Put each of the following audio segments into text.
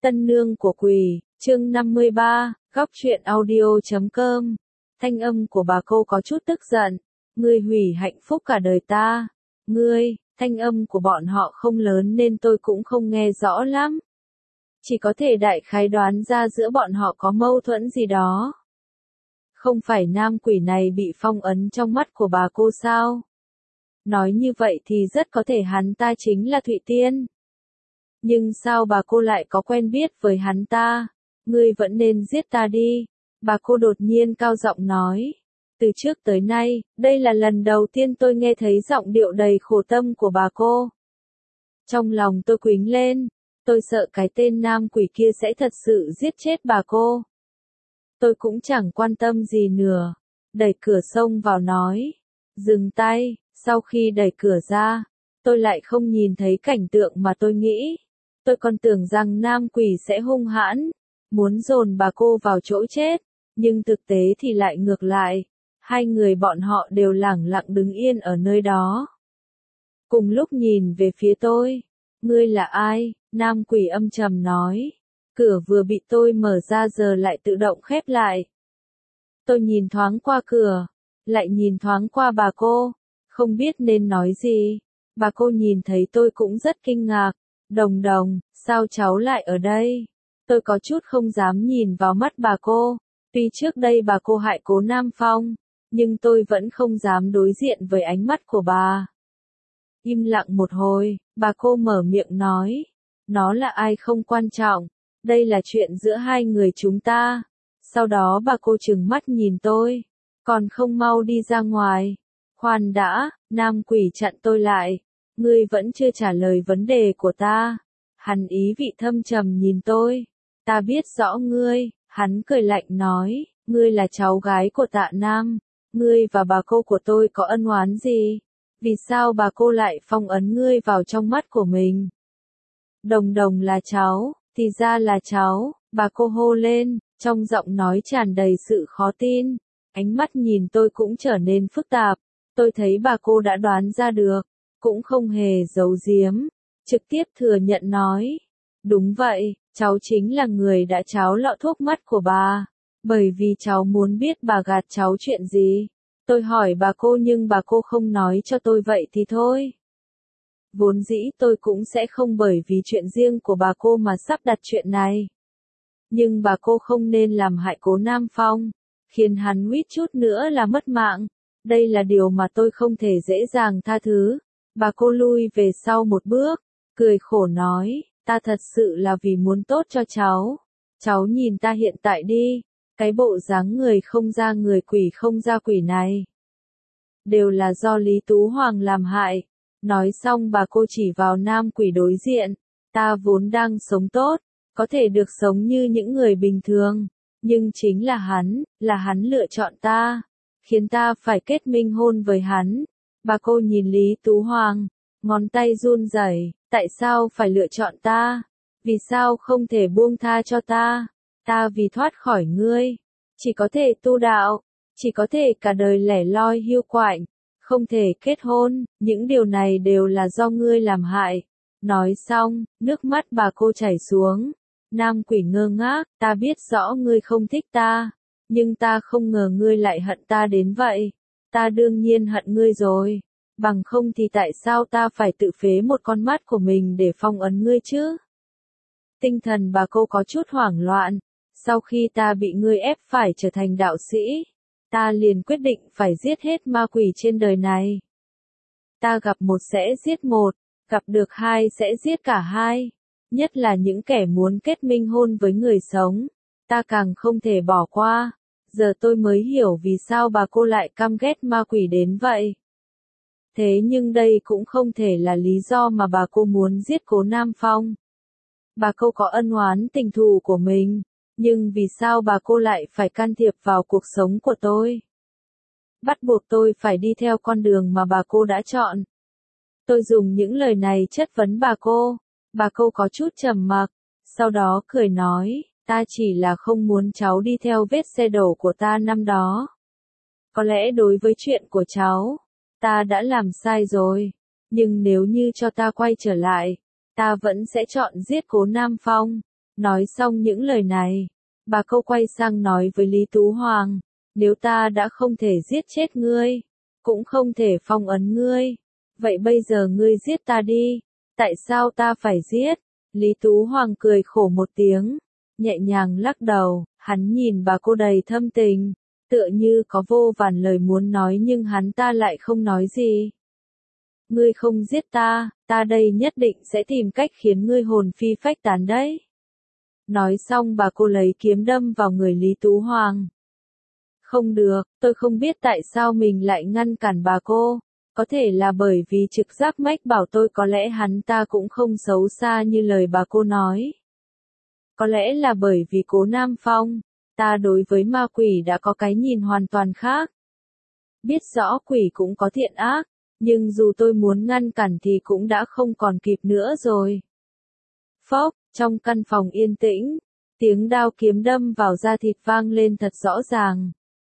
Tân nương của quỷ, chương 53, góc truyện audio.com. Thanh âm của bà cô có chút tức giận. Ngươi hủy hạnh phúc cả đời ta. Ngươi, thanh âm của bọn họ không lớn nên tôi cũng không nghe rõ lắm. Chỉ có thể đại khái đoán ra giữa bọn họ có mâu thuẫn gì đó. Không phải nam quỷ này bị phong ấn trong mắt của bà cô sao? Nói như vậy thì rất có thể hắn ta chính là Thụy Tiên. Nhưng sao bà cô lại có quen biết với hắn ta? Ngươi vẫn nên giết ta đi. Bà cô đột nhiên cao giọng nói. Từ trước tới nay, đây là lần đầu tiên tôi nghe thấy giọng điệu đầy khổ tâm của bà cô. Trong lòng tôi quýnh lên. Tôi sợ cái tên nam quỷ kia sẽ thật sự giết chết bà cô. Tôi cũng chẳng quan tâm gì nữa. Đẩy cửa xông vào nói. Dừng tay. Sau khi đẩy cửa ra, tôi lại không nhìn thấy cảnh tượng mà tôi nghĩ. Tôi còn tưởng rằng nam quỷ sẽ hung hãn, muốn dồn bà cô vào chỗ chết, nhưng thực tế thì lại ngược lại. Hai người bọn họ đều lẳng lặng đứng yên ở nơi đó. Cùng lúc nhìn về phía tôi. Ngươi là ai? Nam quỷ âm trầm nói. Cửa vừa bị tôi mở ra giờ lại tự động khép lại. Tôi nhìn thoáng qua cửa, lại nhìn thoáng qua bà cô. Không biết nên nói gì. Bà cô nhìn thấy tôi cũng rất kinh ngạc. Đồng đồng, sao cháu lại ở đây? Tôi có chút không dám nhìn vào mắt bà cô. Tuy trước đây bà cô hại Cố Nam Phong, nhưng tôi vẫn không dám đối diện với ánh mắt của bà. Im lặng một hồi, bà cô mở miệng nói. Nó là ai không quan trọng. Đây là chuyện giữa hai người chúng ta. Sau đó bà cô trừng mắt nhìn tôi. Còn không mau đi ra ngoài. Khoan đã, nam quỷ chặn tôi lại. Ngươi vẫn chưa trả lời vấn đề của ta. Hắn ý vị thâm trầm nhìn tôi. Ta biết rõ ngươi, hắn cười lạnh nói. Ngươi là cháu gái của Tạ Nam. Ngươi và bà cô của tôi có ân oán gì? Vì sao bà cô lại phong ấn ngươi vào trong mắt của mình? Đồng đồng là cháu, thì ra là cháu. Bà cô hô lên, trong giọng nói tràn đầy sự khó tin. Ánh mắt nhìn tôi cũng trở nên phức tạp. Tôi thấy bà cô đã đoán ra được, cũng không hề giấu giếm, trực tiếp thừa nhận nói. Đúng vậy, cháu chính là người đã tráo lọ thuốc mắt của bà, bởi vì cháu muốn biết bà gạt cháu chuyện gì. Tôi hỏi bà cô nhưng bà cô không nói cho tôi vậy thì thôi. Vốn dĩ tôi cũng sẽ không bởi vì chuyện riêng của bà cô mà sắp đặt chuyện này. Nhưng bà cô không nên làm hại Cố Nam Phong, khiến hắn huýt chút nữa là mất mạng. Đây là điều mà tôi không thể dễ dàng tha thứ. Bà cô lui về sau một bước, cười khổ nói, ta thật sự là vì muốn tốt cho cháu. Cháu nhìn ta hiện tại đi, cái bộ dáng người không ra người quỷ không ra quỷ này. Đều là do Lý Tú Hoàng làm hại. Nói xong bà cô chỉ vào nam quỷ đối diện. Ta vốn đang sống tốt, có thể được sống như những người bình thường. Nhưng chính là hắn lựa chọn ta. Khiến ta phải kết minh hôn với hắn. Bà cô nhìn Lý Tú Hoàng, ngón tay run rẩy, tại sao phải lựa chọn ta? Vì sao không thể buông tha cho ta? Ta vì thoát khỏi ngươi, chỉ có thể tu đạo, chỉ có thể cả đời lẻ loi hiu quạnh, không thể kết hôn, những điều này đều là do ngươi làm hại. Nói xong, nước mắt bà cô chảy xuống. Nam quỷ ngơ ngác, ta biết rõ ngươi không thích ta. Nhưng ta không ngờ ngươi lại hận ta đến vậy. Ta đương nhiên hận ngươi rồi. Bằng không thì tại sao ta phải tự phế một con mắt của mình để phong ấn ngươi chứ? Tinh thần bà cô có chút hoảng loạn. Sau khi ta bị ngươi ép phải trở thành đạo sĩ, ta liền quyết định phải giết hết ma quỷ trên đời này. Ta gặp một sẽ giết một, gặp được hai sẽ giết cả hai. Nhất là những kẻ muốn kết minh hôn với người sống. Ta càng không thể bỏ qua. Giờ tôi mới hiểu vì sao bà cô lại căm ghét ma quỷ đến vậy. Thế nhưng đây cũng không thể là lý do mà bà cô muốn giết Cố Nam Phong. Bà cô có ân oán tình thù của mình, nhưng vì sao bà cô lại phải can thiệp vào cuộc sống của tôi? Bắt buộc tôi phải đi theo con đường mà bà cô đã chọn. Tôi dùng những lời này chất vấn bà cô có chút trầm mặc, sau đó cười nói. Ta chỉ là không muốn cháu đi theo vết xe đổ của ta năm đó. Có lẽ đối với chuyện của cháu, ta đã làm sai rồi. Nhưng nếu như cho ta quay trở lại, ta vẫn sẽ chọn giết Cố Nam Phong. Nói xong những lời này, bà Câu quay sang nói với Lý Tú Hoàng, nếu ta đã không thể giết chết ngươi, cũng không thể phong ấn ngươi, vậy bây giờ ngươi giết ta đi, tại sao ta phải giết? Lý Tú Hoàng cười khổ một tiếng, nhẹ nhàng lắc đầu, hắn nhìn bà cô đầy thâm tình, tựa như có vô vàn lời muốn nói nhưng hắn ta lại không nói gì. Ngươi không giết ta, ta đây nhất định sẽ tìm cách khiến ngươi hồn phi phách tán đấy. Nói xong bà cô lấy kiếm đâm vào người Lý Tú Hoàng. Không được, tôi không biết tại sao mình lại ngăn cản bà cô. Có thể là bởi vì trực giác mách bảo tôi có lẽ hắn ta cũng không xấu xa như lời bà cô nói. Có lẽ là bởi vì Cố Nam Phong, ta đối với ma quỷ đã có cái nhìn hoàn toàn khác. Biết rõ quỷ cũng có thiện ác, nhưng dù tôi muốn ngăn cản thì cũng đã không còn kịp nữa rồi. Phốc, trong căn phòng yên tĩnh, tiếng đao kiếm đâm vào da thịt vang lên thật rõ ràng.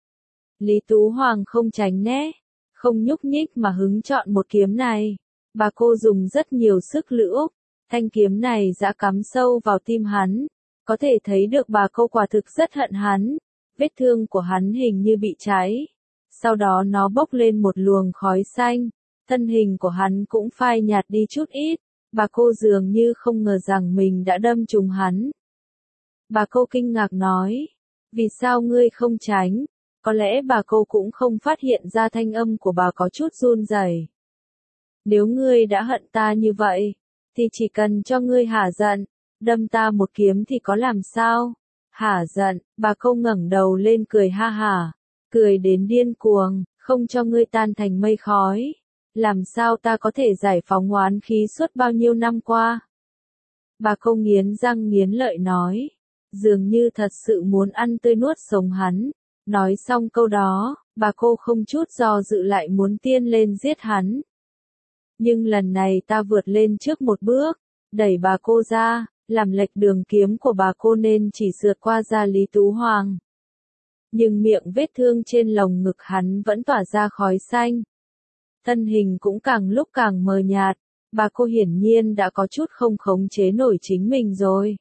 Lý Tú Hoàng không tránh né, không nhúc nhích mà hứng chọn một kiếm này. Bà cô dùng rất nhiều sức lưỡng, thanh kiếm này đã cắm sâu vào tim hắn. Có thể thấy được bà cô quả thực rất hận hắn. Vết thương của hắn hình như bị cháy. Sau đó nó bốc lên một luồng khói xanh. Thân hình của hắn cũng phai nhạt đi chút ít. Bà cô dường như không ngờ rằng mình đã đâm trúng hắn. Bà cô kinh ngạc nói, vì sao ngươi không tránh? Có lẽ bà cô cũng không phát hiện ra thanh âm của bà có chút run rẩy. Nếu ngươi đã hận ta như vậy, thì chỉ cần cho ngươi hả giận, đâm ta một kiếm thì có làm sao? Hả giận, bà cô ngẩng đầu lên cười ha hả, cười đến điên cuồng, không cho ngươi tan thành mây khói. Làm sao ta có thể giải phóng oán khí suốt bao nhiêu năm qua? Bà cô nghiến răng nghiến lợi nói, dường như thật sự muốn ăn tươi nuốt sống hắn. Nói xong câu đó, bà cô không chút do dự lại muốn tiên lên giết hắn. Nhưng lần này ta vượt lên trước một bước, đẩy bà cô ra, làm lệch đường kiếm của bà cô nên chỉ sượt qua da Lý Tú Hoàng. Nhưng miệng vết thương trên lồng ngực hắn vẫn tỏa ra khói xanh. Thân hình cũng càng lúc càng mờ nhạt, bà cô hiển nhiên đã có chút không khống chế nổi chính mình rồi.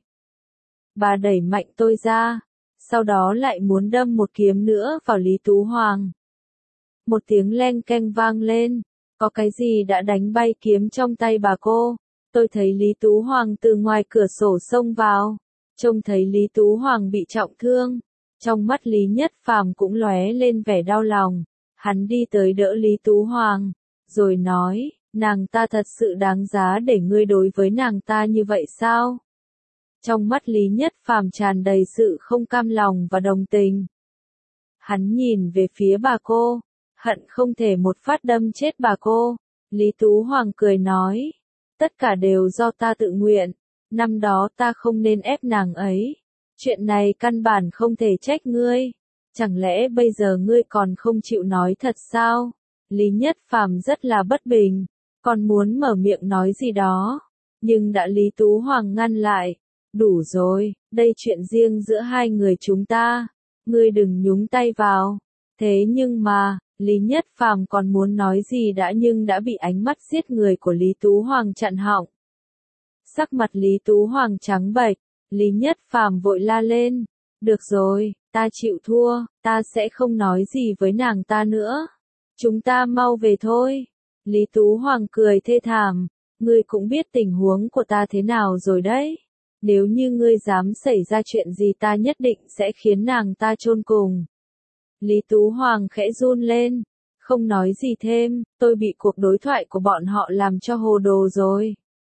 Bà đẩy mạnh tôi ra, sau đó lại muốn đâm một kiếm nữa vào Lý Tú Hoàng. Một tiếng leng keng vang lên, có cái gì đã đánh bay kiếm trong tay bà cô. Tôi thấy Lý Tú Hoàng từ ngoài cửa sổ xông vào, trông thấy Lý Tú Hoàng bị trọng thương. Trong mắt Lý Nhất Phàm cũng lóe lên vẻ đau lòng, hắn đi tới đỡ Lý Tú Hoàng, rồi nói, nàng ta thật sự đáng giá để ngươi đối với nàng ta như vậy sao? Trong mắt Lý Nhất Phàm tràn đầy sự không cam lòng và đồng tình. Hắn nhìn về phía bà cô, hận không thể một phát đâm chết bà cô. Lý Tú Hoàng cười nói, tất cả đều do ta tự nguyện, năm đó ta không nên ép nàng ấy. Chuyện này căn bản không thể trách ngươi. Chẳng lẽ bây giờ ngươi còn không chịu nói thật sao? Lý Nhất Phàm rất là bất bình, còn muốn mở miệng nói gì đó, nhưng đã Lý Tú Hoàng ngăn lại. Đủ rồi, đây chuyện riêng giữa hai người chúng ta, ngươi đừng nhúng tay vào. Thế nhưng mà, Lý Nhất Phàm còn muốn nói gì nhưng đã bị ánh mắt giết người của Lý Tú Hoàng chặn họng. Sắc mặt Lý Tú Hoàng trắng bệch, Lý Nhất Phàm vội la lên, được rồi, ta chịu thua, ta sẽ không nói gì với nàng ta nữa. Chúng ta mau về thôi. Lý Tú Hoàng cười thê thảm, ngươi cũng biết tình huống của ta thế nào rồi đấy. Nếu như ngươi dám xảy ra chuyện gì ta nhất định sẽ khiến nàng ta chôn cùng. Lý Tú Hoàng khẽ run lên, không nói gì thêm, tôi bị cuộc đối thoại của bọn họ làm cho hồ đồ rồi.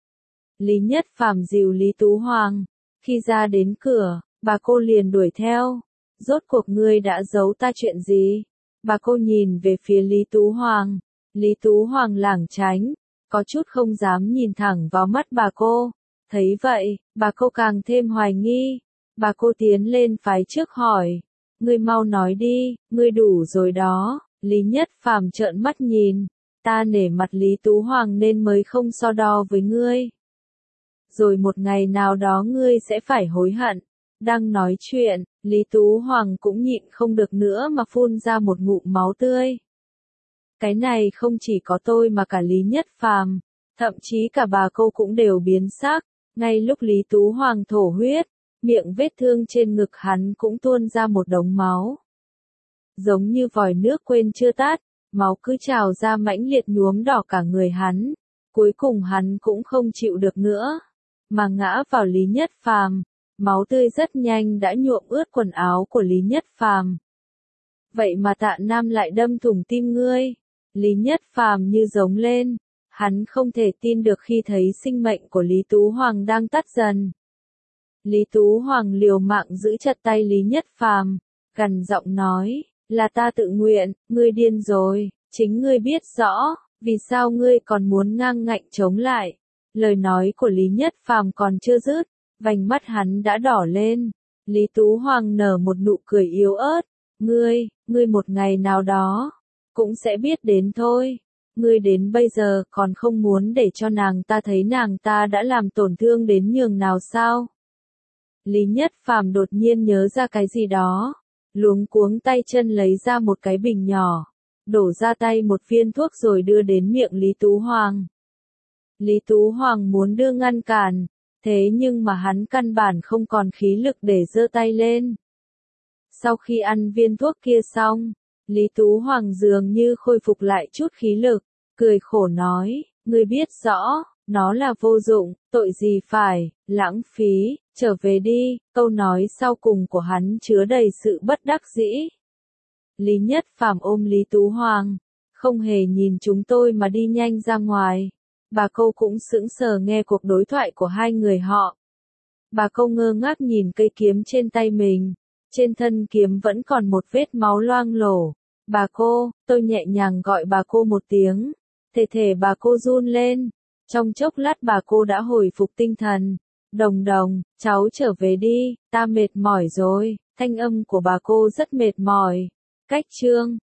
Lý Nhất Phàm dìu Lý Tú Hoàng, khi ra đến cửa, bà cô liền đuổi theo. Rốt cuộc ngươi đã giấu ta chuyện gì? Bà cô nhìn về phía Lý Tú Hoàng. Lý Tú Hoàng lảng tránh, có chút không dám nhìn thẳng vào mắt bà cô. Thấy vậy, bà cô càng thêm hoài nghi. Bà cô tiến lên phái trước hỏi, ngươi mau nói đi, ngươi đủ rồi đó. Lý Nhất Phàm trợn mắt nhìn, ta nể mặt Lý Tú Hoàng nên mới không so đo với ngươi. Rồi một ngày nào đó ngươi sẽ phải hối hận. Đang nói chuyện, Lý Tú Hoàng cũng nhịn không được nữa mà phun ra một ngụm máu tươi. Cái này không chỉ có tôi mà cả Lý Nhất Phàm, thậm chí cả bà cô cũng đều biến sắc. Ngay lúc Lý Tú Hoàng thổ huyết, miệng vết thương trên ngực hắn cũng tuôn ra một đống máu. Giống như vòi nước quên chưa tắt, máu cứ trào ra mãnh liệt nhuốm đỏ cả người hắn. Cuối cùng hắn cũng không chịu được nữa, mà ngã vào Lý Nhất Phàm. Máu tươi rất nhanh đã nhuộm ướt quần áo của Lý Nhất Phàm. Vậy mà Tạ Nam lại đâm thủng tim ngươi. Lý Nhất Phàm như giống lên, hắn không thể tin được khi thấy sinh mệnh của Lý Tú Hoàng đang tắt dần. Lý Tú Hoàng liều mạng giữ chặt tay Lý Nhất Phàm, gằn giọng nói, là ta tự nguyện, ngươi điên rồi, chính ngươi biết rõ, vì sao ngươi còn muốn ngang ngạnh chống lại. Lời nói của Lý Nhất Phàm còn chưa dứt, vành mắt hắn đã đỏ lên. Lý Tú Hoàng nở một nụ cười yếu ớt, ngươi một ngày nào đó, cũng sẽ biết đến thôi. Ngươi đến bây giờ còn không muốn để cho nàng ta thấy nàng ta đã làm tổn thương đến nhường nào sao? Lý Nhất Phàm đột nhiên nhớ ra cái gì đó, luống cuống tay chân lấy ra một cái bình nhỏ, đổ ra tay một viên thuốc rồi đưa đến miệng Lý Tú Hoàng. Lý Tú Hoàng muốn đưa ngăn cản, thế nhưng mà hắn căn bản không còn khí lực để giơ tay lên. Sau khi ăn viên thuốc kia xong, Lý Tú Hoàng dường như khôi phục lại chút khí lực, cười khổ nói, ngươi biết rõ, nó là vô dụng, tội gì phải, lãng phí, trở về đi. Câu nói sau cùng của hắn chứa đầy sự bất đắc dĩ. Lý Nhất Phàm ôm Lý Tú Hoàng, không hề nhìn chúng tôi mà đi nhanh ra ngoài. Bà Câu cũng sững sờ nghe cuộc đối thoại của hai người họ. Bà Câu ngơ ngác nhìn cây kiếm trên tay mình, trên thân kiếm vẫn còn một vết máu loang lổ. Bà cô, tôi nhẹ nhàng gọi bà cô một tiếng, thể bà cô run lên. Trong chốc lát bà cô đã hồi phục tinh thần. Đồng đồng, cháu trở về đi, ta mệt mỏi rồi. Thanh âm của bà cô rất mệt mỏi. Cách chương